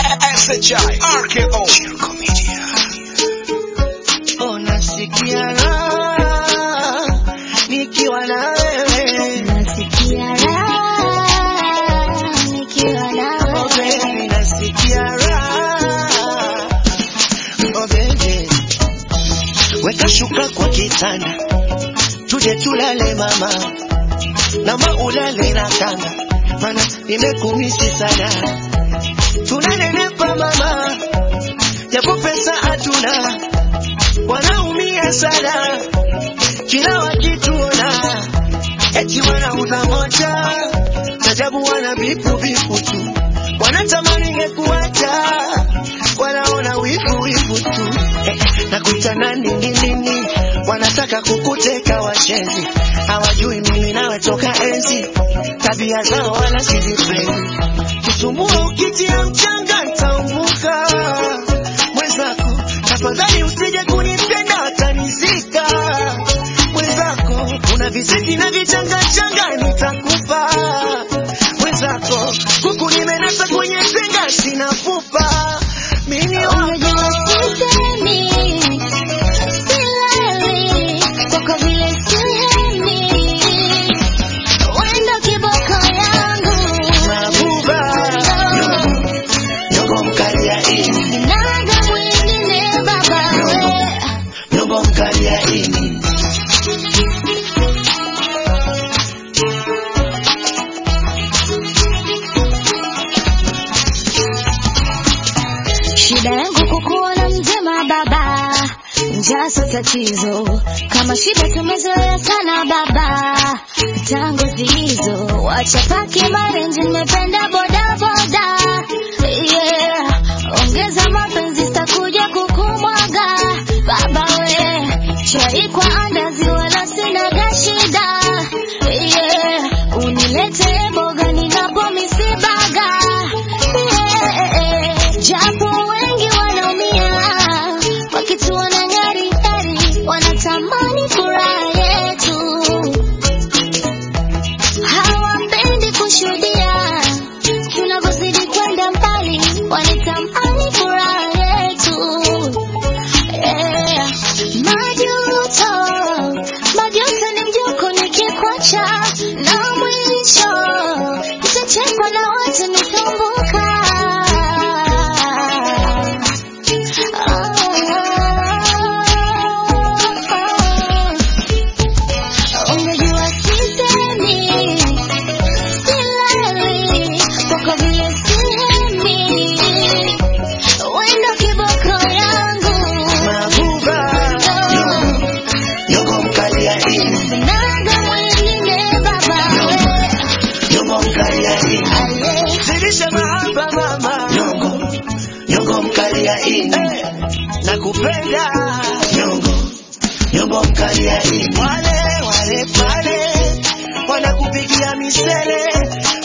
SHI RKO Shirko Media. Nasikia raha nikiwa na wewe, nasikia raha nikiwa na wewe, oh baby, nasikia raha, oh baby. Weka shuka kwa kitanda, tuje tulale mama, na maulale na kanga, mana nimekumisi sana. Tunanenepa mama, japo pesa hatuna, wanaumia sana kila wakituona, eti wanauza moja, sajabu wana bipu tu, wanatamani ngekuacha, wanaona wifu tu, nakuita nini, wanataka kukuteka washenzi, hawajui mimi nawe toka enzi, tabia zao wala sizipendi, kisumbua ukitia mchanga nitaumbuka, mwenzako tafadhali usije kunipenda watanizika, mwenzako una viziti na vichanga nitakufa, mwenzako kuku nimenasa kwenye penga sina fupa, mimi unajua sisemi silali kwako vile sihemi, wendo kiboko yangu mabuba nyongo mkalia ini naga mwingine baba we nyongo mkalia ini. Shida yangu kukuona mzima baba, njaa sio tatizo, kama shida tumezoea sana baba, tangu zizo wacha paki marenji nimependa boda yeah, ongeza mapenzi sitakuja kukumwaga baba we, chai kwa andazi wala sina shida yeah, unilete boga ninapo misibaga yeah, japo wengi wanaumia wakituona ngari wanatamani furaha yetu, hawapendi kushuhudia tunavyozidi kwenda mbali, wanatamani furaha yetu yeah. Majuto ni mjuko nikikwacha, na mwisho nitachekwa na watu nitambuka. Ungejua sisemi silali kwako vile sihemi, wendo kiboko yangu mabuba nyongo mkalia ini naga mwingine baba we nyongo mkalia ini zidisha mahaba mama nyongo mkalia ini nakupenda nyongo mkalia ini. Wale pale wanakupigia misele,